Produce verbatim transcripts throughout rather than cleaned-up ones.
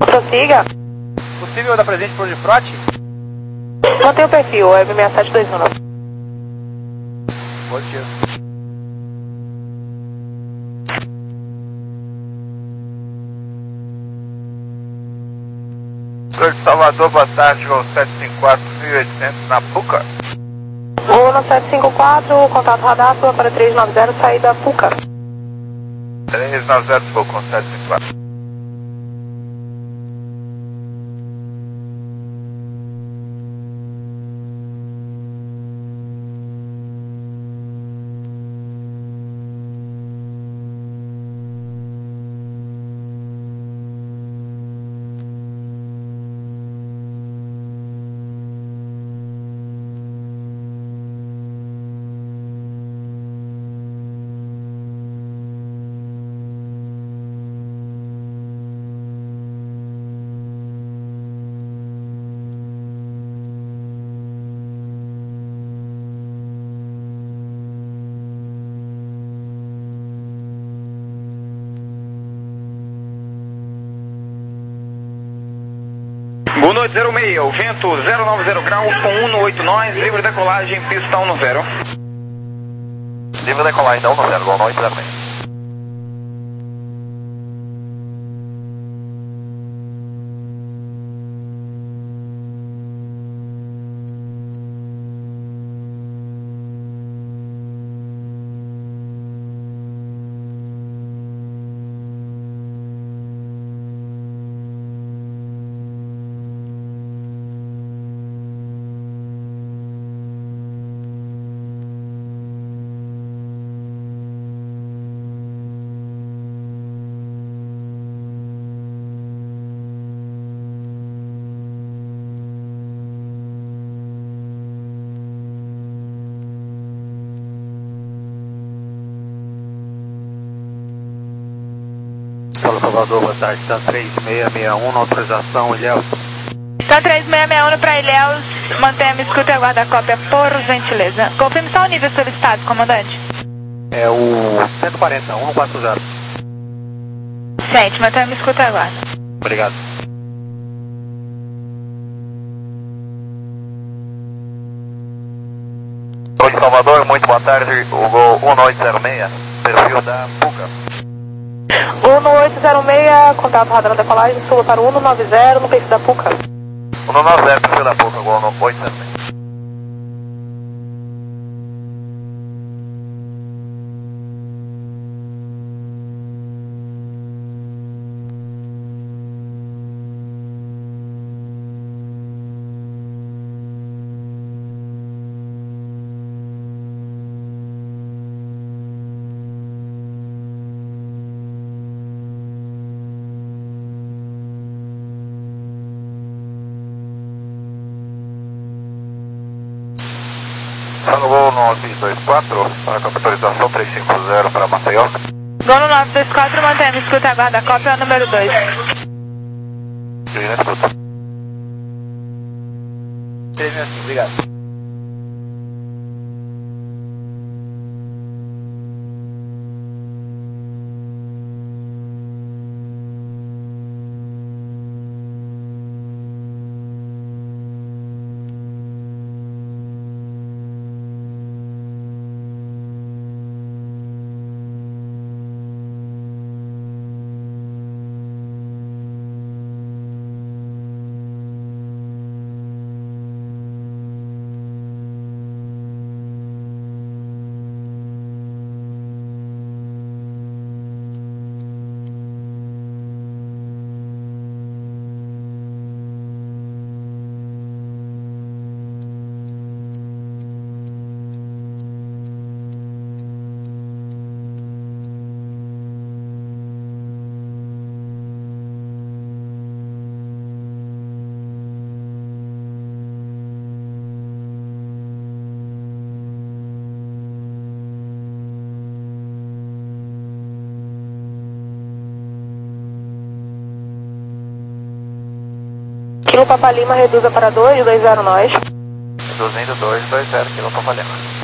Prossiga. Possível dar presente por de frote? Mantém o perfil, é M seis sete dois um nove. Positivo. Senhor de Salvador, boa tarde, voo sete cinco quatro mil e oitocentos na Puca. Voo no sete cinco quatro, contato radar, sua para três nove zero, saída Puca. três nove zero, voo com sete cinco quatro. Boa noite, zero seis, o vento zero nove zero graus com um no oito nós, livre decolagem, pista um no zero. Livre decolagem, um no zero, boa noite, zero seis. Salvador, boa tarde, está três seis seis um na autorização, Ilhéus. Está três seis seis um para Ilhéus, mantenha a escuta e aguarda a cópia, por gentileza. Confirme só o nível solicitado, comandante. É o cento e quarenta, um quatro zero. Sente, mantenha a escuta e aguarda. Obrigado. Oi, Salvador, muito boa tarde, o gol um oito zero seis, perfil da Puca. um no oito zero seis, contato radar da decolagem, suba para um no nove zero, no perfil da Puca. um nove zero, perfil da Puca, gol no oito zero seis. No voo nove dois quatro, para a autorização três cinco zero para Maceió. Voo no nove dois quatro, mantenha a escuta e aguarda a cópia, é o número dois. Sim, na escuta. três minutos, obrigado. Kilo Papa Lima, reduza para dois, dois zero nós. Reduzindo dois dois zero, Kilo Papa Lima.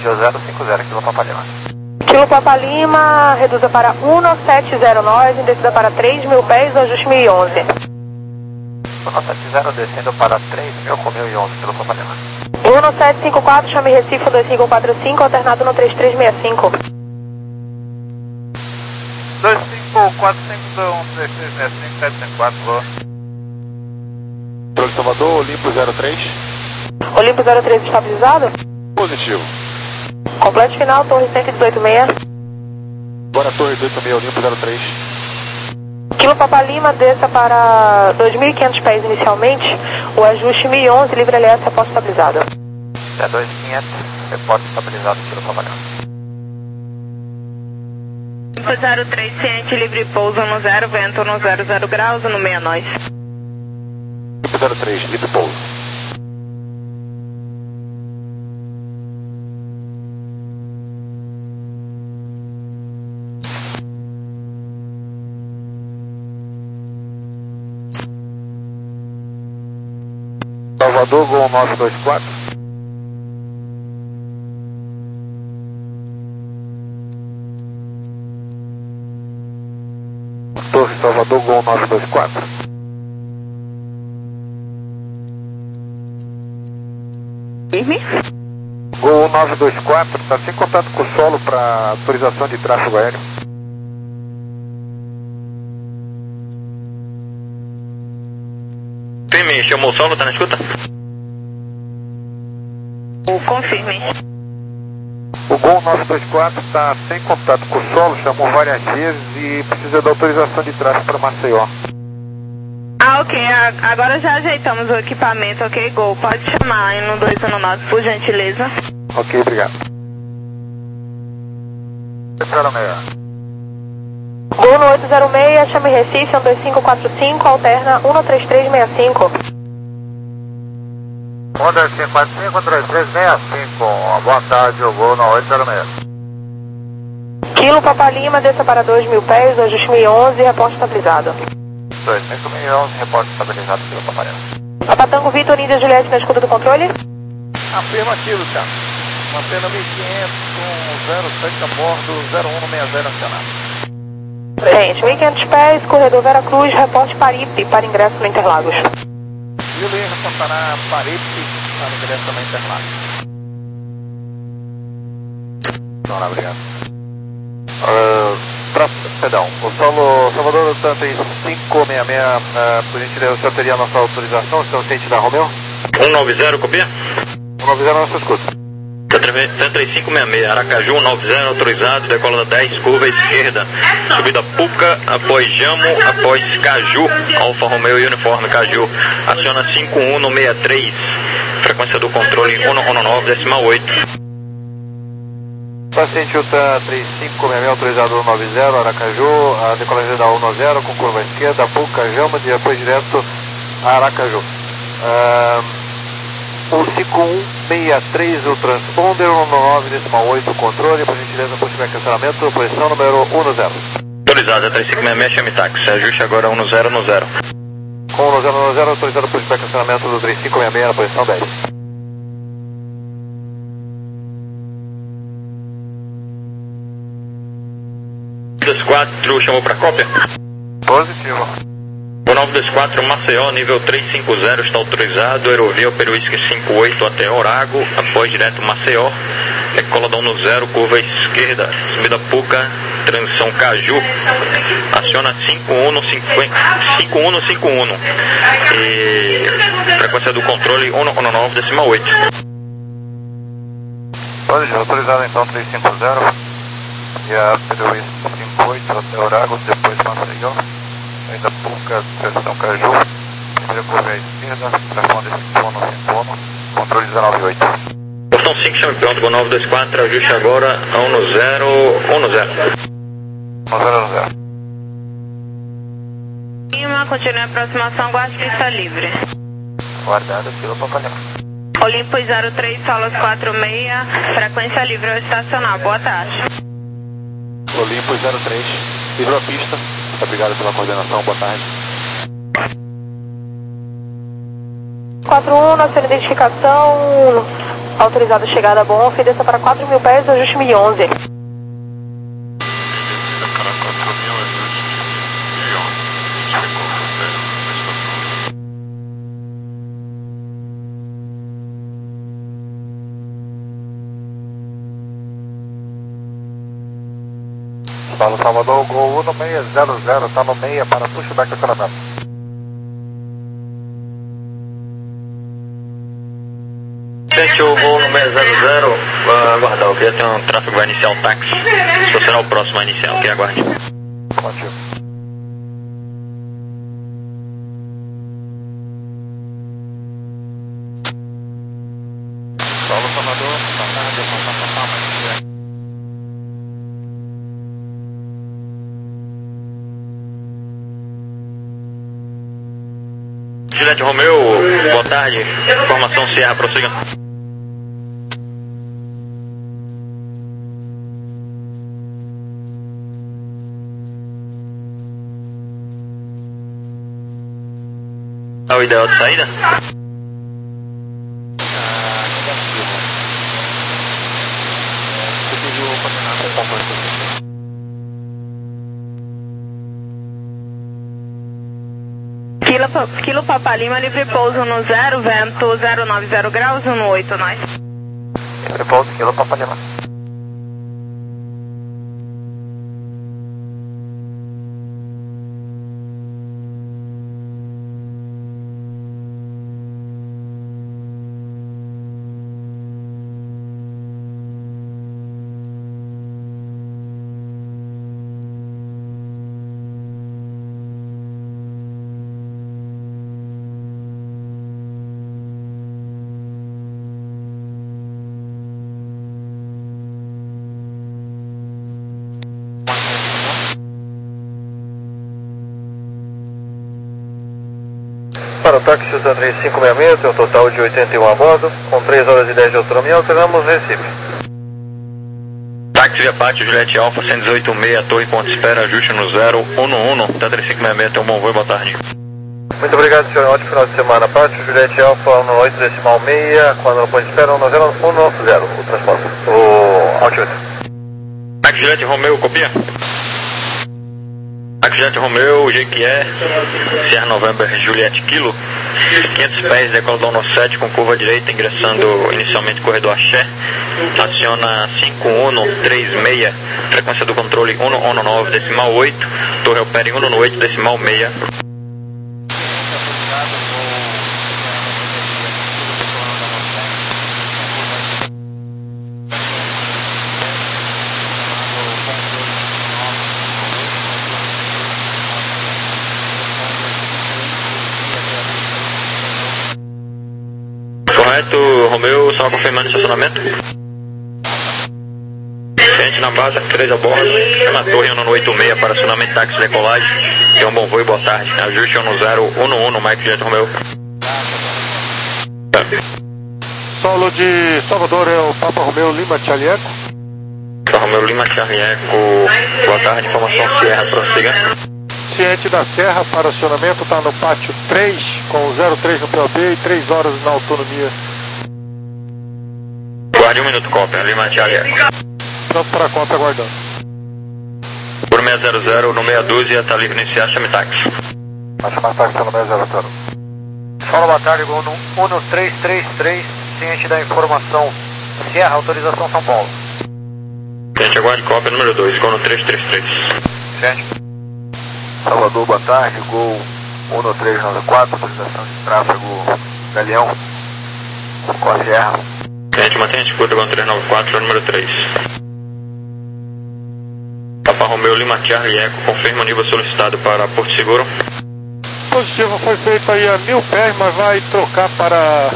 Sentiu zero cinco zero, Kilo Papa Lima. Kilo Papa Lima, reduza para um sete zero nove, descida para três mil pés, ajuste mil e onze. um sete zero, descendo para três mil com mil e onze, Kilo Papa Lima. um sete cinco quatro, chame Recife dois cinco quatro cinco, alternado no três três seis cinco. dois cinco quatro cinco, um três três seis cinco, sete cinco quatro, boa. Controle Salvador, Olimpo zero três. Olimpo zero três estabilizado. Positivo. Completo final, torre cento e dezoito seis. Agora torre dezoito seis, Olimpo zero três. Kilo Papa Lima, desça para dois mil e quinhentos pés inicialmente, o ajuste mil e onze, livre L S, reporte estabilizado. É dois mil e quinhentos, reporte estabilizado, Kilo Papa Lima. zero três, ciente, livre pouso no zero, vento no zero zero graus, no meia nós. zero três, livre pouso. Salvador, Gol nove dois quatro. Torre Salvador, Gol nove dois quatro. Firme. Gol nove dois quatro, está sem contato com o solo para autorização de tráfego aéreo. Firme, chamou o solo, tá na escuta? Confirme. O Gol nove dois quatro está sem contato com o solo, chamou várias vezes e precisa da autorização de tráfego para Maceió. Ah, ok. Agora já ajeitamos o equipamento, ok, Gol. Pode chamar aí no dois um nove, por gentileza. Ok, obrigado. zero seis. Gol no oito zero seis, chame Recife um dois cinco quatro cinco, alterna um três três seis cinco. um dois cinco quatro cinco, um três três seis cinco, boa tarde, o Gol no oito zero seis. Kilo Papa Lima, desça para dois mil pés, ajuste mil e onze, reporte estabilizado. dois cinco mil e onze, reporte estabilizado, Kilo Papa Lima. Papa Tango Vitor, Índia Juliette na escuta do controle. Afirmativo, cara. Mantendo mil e quinhentos com zero sete a bordo, zero um seis zero acionado. Gente, mil e quinhentos pés, corredor Vera Cruz, reporte Paripe para ingresso no Interlagos. Juliana Santana, Paripe, para ingresso na Interlagos. Não, não, obrigado. Uh, pra, perdão, o solo Salvador Tantas cinco seis seis, uh, por gentileza, o senhor teria a nossa autorização, o senhor ciente da Romeu? um nove zero, copia? um nove zero, nossa escuta. três cinco seis seis, Aracaju um nove zero, autorizado, decola da dez, curva esquerda, subida Puca, após Jamo, após Caju, Alfa Romeo e uniforme Caju, aciona cinco um seis três, frequência do controle um um nove, decimal oito. Paciente U T A três cinco seis seis, autorizado um nove zero, Aracaju, a decolagem da um zero com curva esquerda, Puca, Jamo, e depois direto a Aracaju. Uh, o cinco um seis três, o transponder, um nove decimal oito, o controle, por gentileza, possível cancelamento, posição número um zero. Autorizado, é três cinco seis seis, chame táxi, ajuste agora um zero um zero. Com um zero um zero, autorizado possível cancelamento do três cinco seis seis na posição dez. dois quatro, chamou para cópia? Positivo. O nove dois quatro, Maceió, nível trezentos e cinquenta, está autorizado, Aerovia Peruísque cinco oito até Orago, após direto Maceió, decola da um zero, curva esquerda, subida Puca, transição Caju, aciona cinco um cinco um, e frequência do controle um um nove decimal oito. Positivo, autorizado então trezentos e cinquenta, e a Peruísque cinco oito até Orago, depois Maceió. Ainda Puca, transição Caju, primeira curva à esquerda, telefone cinco um cinco um, controle dezenove oito. Portão cinco, chame pronto, com nove dois quatro, ajuste agora a um zero um zero. um zero um zero. Lima, continue a aproximação, guarde pista livre. Guardado, Kilo Papa Lima. Olimpo zero três, Solos quatro seis, frequência livre ao estacionar, boa tarde. Olimpo zero três, livrou a pista. Obrigado pela coordenação, boa tarde. quatro um, nossa identificação Autorizado chegada bom, ofereça para quatro mil pés, ajuste mil e onze. Paulo Salvador, Gol um seis zero zero, está no meia para pushback acionamento. Gente, o voo no seis zero zero, vai aguardar, eu queria ter um tráfego que vai iniciar o táxi. Você será o próximo a iniciar, ok? Aguarde. Ótimo. Paulo Salvador, boa tarde, boa tarde, boa tarde. Juliette Romeu, boa tarde. Informação Sierra, prossiga. É o ideal de saída? Ah, negativo. Você pediu para terminar com o comportamento. Kilo, Kilo Papa Lima, livre pouso no zero, vento zero nove zero graus, um oito, nós. Livre pouso, Kilo Papa Lima. Para o táxi da três cinco seis seis, tem um total de oitenta e um a bordo, com três horas e dez de autonomia, alternamos Recife. Táxi via Pátio, Juliette Alfa, cento e dezoito seis, Torre Ponto Espera, ajuste no zero um um, da três cinco seis seis, tem um bom voo, boa tarde. Muito obrigado, senhor. Um ótimo final de semana. Pátio, Juliette Alfa, um oito decimal seis, quando no ponto de espera, um zero um zero, o transporte, o altimetro. Táxi Juliette Romeu, copia. Táxi Juliette Romeu, G Q E, Sierra November, Juliette Kilo, quinhentos pés, decola do ano sete com curva direita, ingressando inicialmente corredor Axé, aciona cinco um três seis, frequência do controle um um nove decimal oito, torre opera em um oito decimal seis. Correto, Romeu, só confirmando o estacionamento. Gente na base, três a bordo, na torre um oito seis para acionamento táxi decolagem. Tenha um bom voo e boa tarde. Ajuste um zero um um no Mike Jet Romeu. Solo de Salvador é o Papa Romeu Lima Charlieco. Papa Romeu Lima Charlieco, boa tarde, informação Sierra, prossiga. Ciente da Serra para acionamento, está no pátio três, com zero três no P O B e três horas na autonomia. Guarde um minuto, cópia, Lima Charlieco. Pronto para a compra, aguardando. Por seis zero zero, no meia dúzia, está livre de iniciar, chame táxi. Vai chamar táxi no seis zero zero. Fala, boa tarde, Gol um três três três, ciente da informação. Sierra, autorização São Paulo. Gente, aguarde cópia número dois, Gol no três três três. Ciente. Salvador, boa tarde, Gol um três nove quatro, autorização de tráfego Galeão, com a Sierra. Gente, mantenha a disputa, Gol três nove quatro, número três. Papa Romeu Lima Charlie Eco, confirma o nível solicitado para Porto Seguro. Positivo, foi feito aí a mil pés, mas vai trocar para...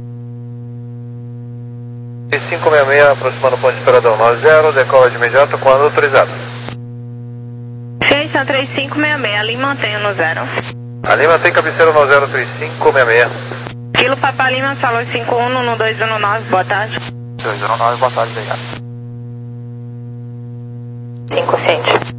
cinco seis seis, aproximando o ponto de esperador nove zero, decola de imediato quando autorizado. Ciência três cinco seis seis, Lima mantém no zero. A Lima tem cabeceira no zero três cinco seis seis. Kilo Papa Lima, falou cinco um no dois um nove, boa tarde. dois um nove, boa tarde, obrigado. cinco, ciente.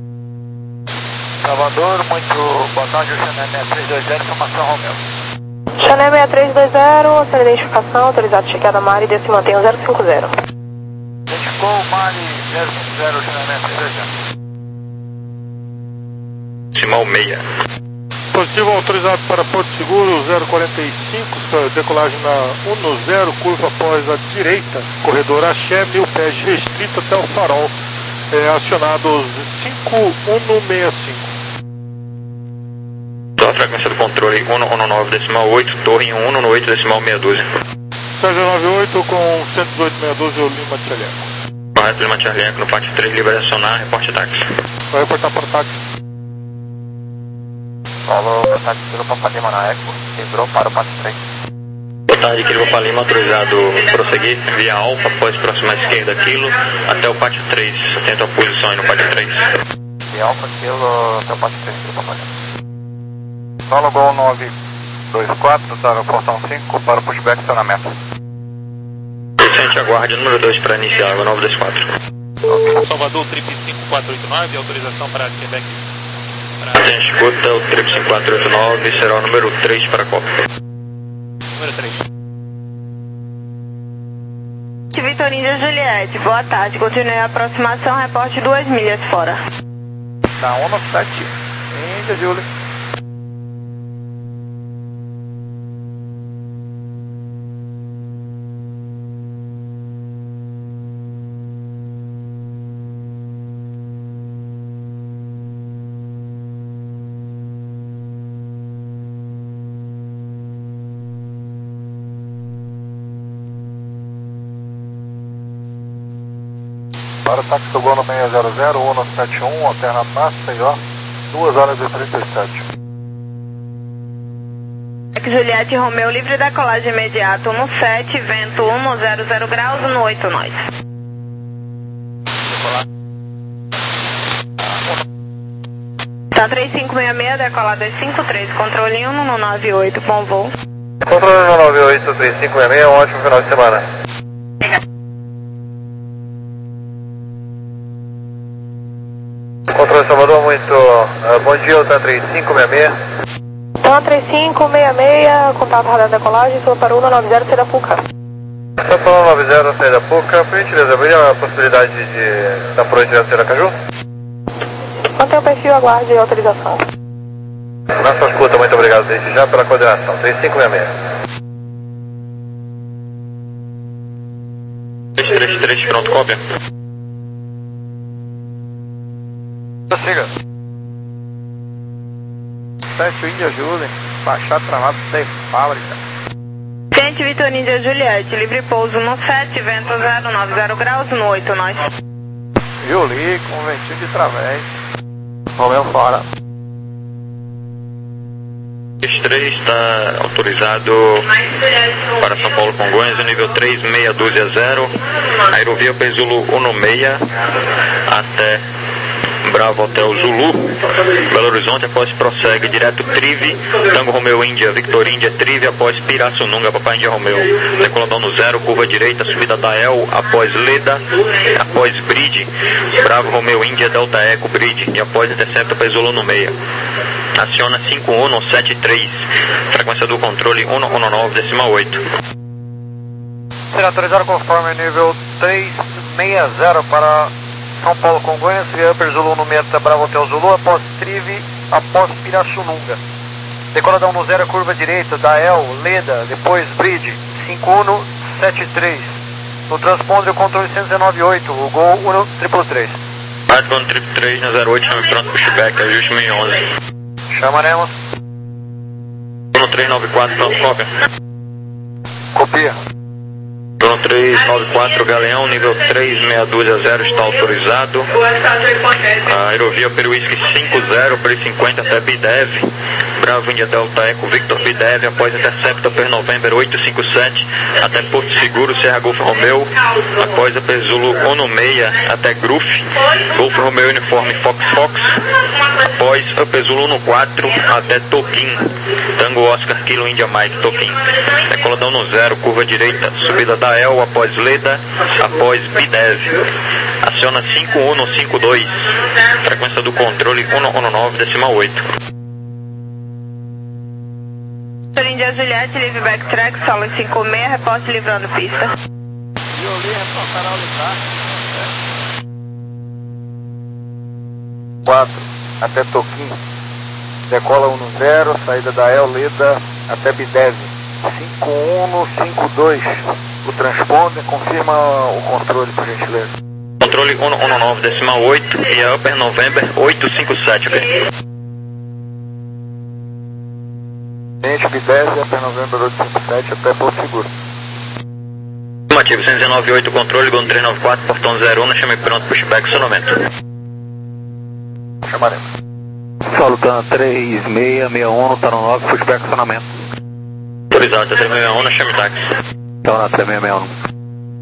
Salvador, muito boa tarde, o C N M três dois zero, informação Romeu. Chanel seis três dois zero, sem identificação, autorizado chequeada Mari, desce e mantém o zero cinco zero. Identificou Mari zero cinco zero, Chanel seis três dois zero. Decimal meia. Positivo autorizado para Porto Seguro zero quarenta e cinco, decolagem na um zero, curva após a direita, corredor Axé, mil pés restrito até o farol, é, acionados cinco um seis cinco. Só a frequência do controle cento e dezenove decimal oito, torre um cento e oito decimal meia dúzia. Sérgio noventa e oito com cento e dezoito meia dúzia, o Lima Tcheliaco. Correto, Lima Tcheliaco, no pátio três, livre de acionar, reporte táxi. Vai reportar para o táxi. Falou, contato pelo Papa Lima na Eco, livrou para o pátio três. Boa tarde, Quilo Papa Lima, autorizado prosseguir via Alfa, após próxima esquerda, quilo, até o pátio três, atento a posição aí no pátio três. Via Alfa, quilo, até o pátio três, Quilo Papa Lima. Solo Gol nove dois quatro, da portão cinco para o pushback estacionamento. Vicente, aguarde número dois para iniciar, água nove dois quatro. Salvador, trip cinco quatro oito nove, autorização para Quebec. A gente escuta o trip cinco quatro oito nove, será o número três para a Copa. Número três. Vitor Índia Juliette, boa tarde. Continue a aproximação, reporte duas milhas fora. Da um sete, Índia Juliette. Para o táxi do Gol no seis zero zero, um sete um, alterna massa e ó, duas horas e trinta e sete. Juliette Romeu, livre da colagem imediata, um sete, vento um zero zero graus, um oito nós. Tá três cinco seis seis, decolar dois cinco três, controle um nove oito, bom voo. Controle um nove oito, três cinco seis seis, um ótimo final de semana. Controle Salvador, muito uh, bom dia, Ultra três cinco seis seis. Então, três cinco seis seis, contato radar decolagem, sou para um nove zero, saída Puca. Sou para um nove zero, saída Puca, por gentileza, haveria a possibilidade de dar por direto de Aracaju? Mantém o perfil, aguarde a autorização. Na sua escuta, muito obrigado desde já pela coordenação, três cinco seis seis. três três três, pronto, cópia. Siga. Sete Índia Juliette, baixar travado sem fábrica. Ciente Vitor Índia Juliette, livre pouso um sete, vento zero nove zero graus, um oito nós. Julie, com ventinho de través. Romeu fora. três três está autorizado para São Paulo Congonhas, nível três, meia dúzia zero, aerovia Pezulo um seis até Bravo Hotel Zulu, Belo Horizonte, após prossegue direto Trive, Tango Romeu Índia, Victor Índia, Trive, após Pirassununga, Papai Índia Romeu, decoladão no zero, curva direita, subida da El, após Leda, após Bridge, Bravo Romeu Índia, Delta Eco, Bridge, e após intercepta Pezulo no meia. Aciona cinco um sete três, frequência do controle um nove decimal oito. Será autorizado conforme nível três seis zero para São Paulo Congonhas, via Upper Zulu no Meta Bravo Hotel Zulu, após Trive, após Pirassununga. Decoladão no zero, curva direita, da El, Leda, depois Bridge, cinco um sete três. No transponder, o controle cento e dezenove oito, o Gol um três três. Rádio um três três na zero oito, chame pronto, pushback, ajuste seis onze. Chamaremos. um três nove quatro, pronto, cópia. Copia. um três nove quatro, Galeão, nível três, meia dúzia zero, está autorizado. A aerovia Peruísque cinco zero, P cinquenta até Bidev. Bravo Índia Delta Eco, Victor Bidev, após Intercepta per November oito cinco sete, até Porto Seguro, Serra Golfo Romeu, após a Pezulo um seis até Gruf, Golfo Romeu Uniforme Fox Fox, após a Pezulo um quatro até Toquim, Tango Oscar Kilo Índia Mike, Toquim, decoladão no zero, curva direita, subida da El, após Leda, após Bidev, aciona cinco um cinco dois, frequência do controle um nove decimal oito. Índia India Juliette, livre backtrack, solo cinco seis, reporte livrando pista. Violê, reportará o livrar. quatro, até Toquim. Decola um no zero, saída da Euleda até Bidev. cinco um cinco dois. O transponder, confirma o controle, por gentileza. Controle um um nove decimal oito e a Upper November oito cinco sete, ok? Gente, Bidev, Upper November oito cinco sete até Porto Seguro. Afirmativo, cento e dezenove oito, controle, Gol três nove quatro, portão zero um, chame pronto, pushback, acionamento. Chamaremos. Solutan três seis seis um, tá no nove, pushback, acionamento. Autorizado, três seis seis um, chame táxi. Então na três seis seis um.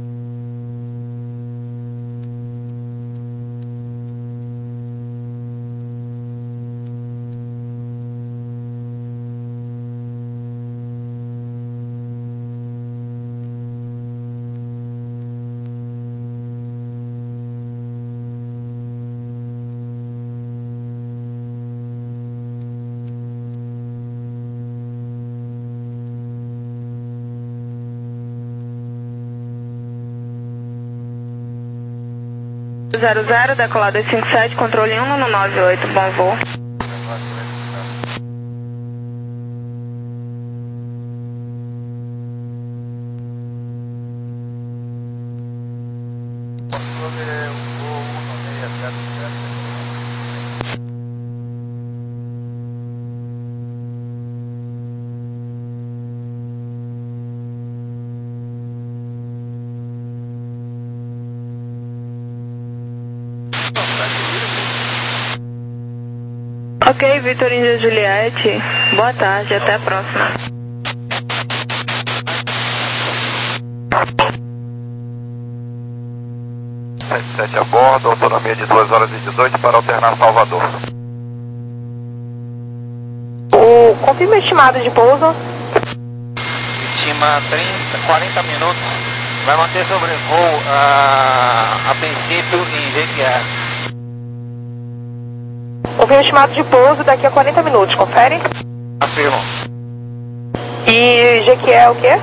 zero zero, decolado dois cinco sete, controle um no nove oito, bom voo. Ok, Vitor India Juliette, boa tarde, até a próxima. sete sete a bordo, autonomia de duas horas e dezoito para alternar Salvador. O confirma a estimada de pouso. Estima trinta, quarenta minutos. Vai manter sobrevoo a, a princípio em G Q A. Confirma estimado de pouso daqui a quarenta minutos, confere? Afirmo. E G Q é o quê?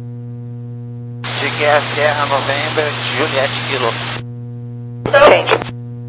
G Q A Sierra November, Juliette Kilo. Gente.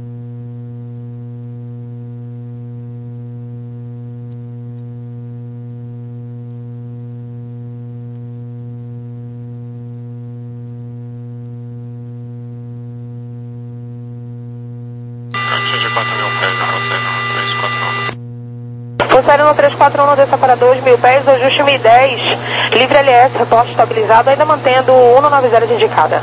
Série um três quatro um, desça para dois mil pés, ajuste mil e dez, livre L S, reporte estabilizado, ainda mantendo o um nove zero de indicada.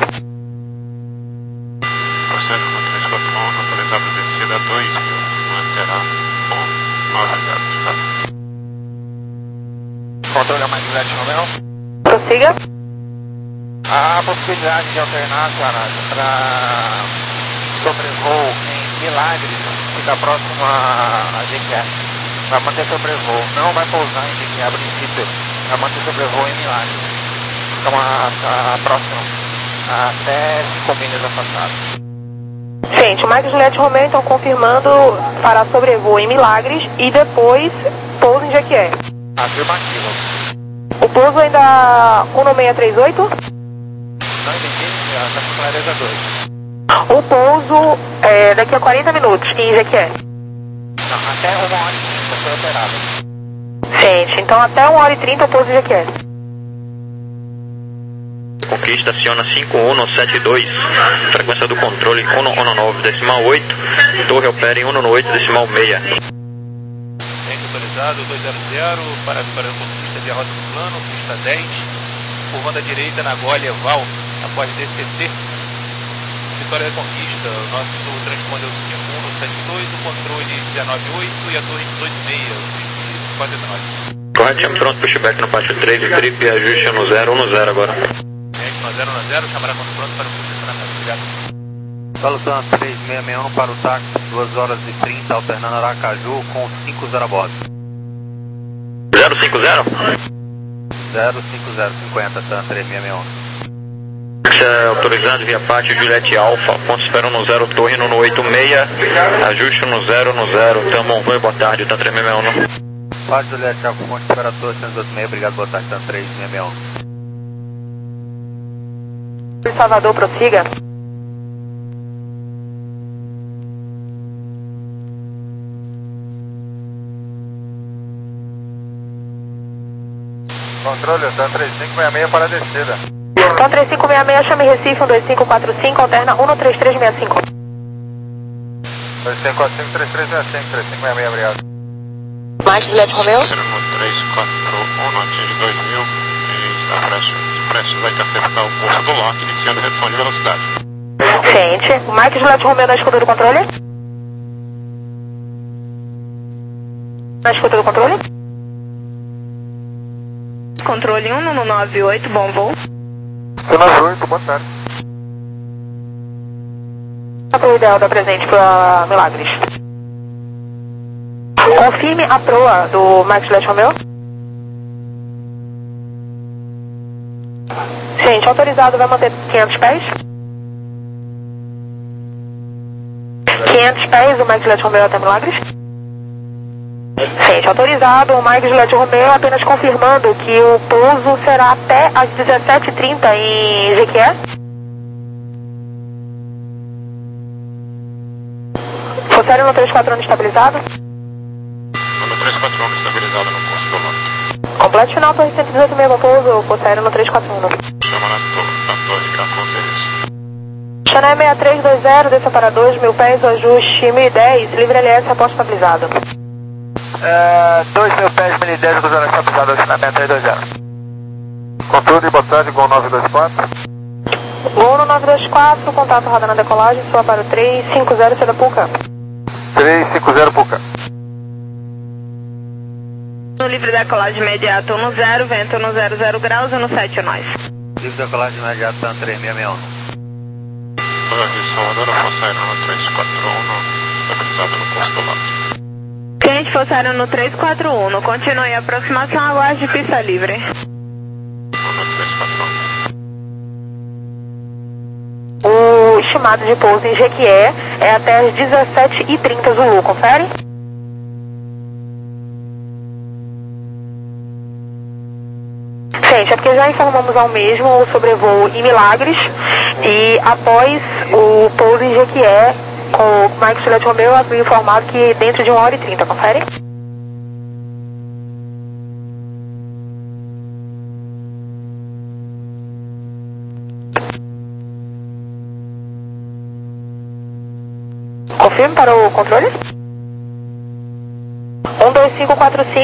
Procede um três quatro um, autorizado descida dois mil, manterá um nove zero. Controle a mais Juliette Romeo. Prossiga. A possibilidade de alternar, cara, para sobrevoo em Milagres, fica próximo a, a G Q A. Vai manter sobrevoo, não vai pousar em G Q A a princípio, vai manter sobrevoo em Milagres. Fica uma, a próxima, até cinco milhas afastado. Gente, o Mike Juliette Romeo estão confirmando para sobrevoo em Milagres e depois pouso em G Q A. Afirmativo. O pouso ainda um seis três oito? Não entendi, está com clareza dois. O pouso é daqui a quarenta minutos em G Q A. Não, até uma hora e trinta foi operado. Gente, então até uma hora e trinta o pouso de G Q A. Conquista aciona cinco um sete dois, frequência do controle um um nove decimal oito, torre opera em um um oito decimal seis. Gente autorizado dois zero zero, para Vitória do Conquista de rota do plano, pista dez, curvando à direita na Gólea Val, após D C T. Vitória da Conquista, o nosso transponder cinco um sete dois, o controle dezenove oito e a torre dezoito seis, quase nove. Correto, chame pronto, pushback no pátio três, o trip e ajuste no zero um zero agora. Gente, no zero um zero, chamará quando pronto para o posicionamento, obrigado. Solutan três seis seis um para o táxi, duas horas e trinta, alternando Aracaju com cinco zero a bordo. zero cinco zero? zero cinco zero, cinquenta, Tan três seis seis um. É autorizado via pátio Juliette Alfa, ponto espera no zero, torre no oito seis, ajuste no zero no zero, tamo bom, boa tarde, tá três seis seis um. Faz Juliette, Thiago Fonte, temperatura cento e doze vírgula seis, obrigado, boa tarde, Tan três seis seis um. Salvador, prossiga. Controle, Tan três cinco seis seis para a descida. Tan três cinco seis seis, chame Recife, um dois cinco quatro cinco, alterna um três três seis cinco. dois cinco quatro cinco, três três seis cinco, três cinco seis seis, obrigado. Mike Juliette Romeo. três quatro um, atinge dois mil e está prestes, prestes a interceptar o curso do lote, iniciando redução de velocidade. Ciente. Mike Juliette Romeo na escuta do controle. Na escuta do controle. Controle um no nove oito, bom voo. nove oito, boa tarde. Para o ideal da presente para Milagres. Confirme a proa do Mike Juliette Romeo. Gente, autorizado, vai manter quinhentos pés. quinhentos pés, o Mike Juliette Romeo até Milagres. Gente, autorizado, o Mike Juliette Romeo apenas confirmando que o pouso será até às dezessete e trinta em Jequié. Fossério no três quatro um estabilizado. No três quatro um estabilizado no curso do lote. Complete final, torre cento e dezoito meio pouso, Fossério no três quatro um. Chama na torre, na torre, gravou o serviço. Chané seis três dois zero, desça para dois mil pés, o ajuste mil e dez, livre L S, aposto estabilizado. É, dois mil pés, mil e dez, cruzando estabilizado, Chané seis três dois zero. Controle, boa tarde, Gol nove dois quatro. Gol no nove dois quatro, contato roda na decolagem, sua para o três cinco zero, seda Puca. três cinco zero, Puca. No livre decolagem imediato no zero, vento no zero zero graus e no sete nós. Livre decolagem imediato, Tan três seis seis um. Torre Salvador, Fossério no três quatro um, estabilizado no curso do lote. Cliente Fossério no três quatro um, continue a aproximação, aguarde pista livre. O estimado de pouso em Jequié é até as dezessete e trinta Zulu, confere? Gente, é porque já informamos ao mesmo o sobrevoo em Milagres e após o pouso em Jequié, com o Mike Juliette Romeo, eu fui informado que dentro de uma hora e trinta, confere? Confirme para o controle. um dois cinco quatro cinco.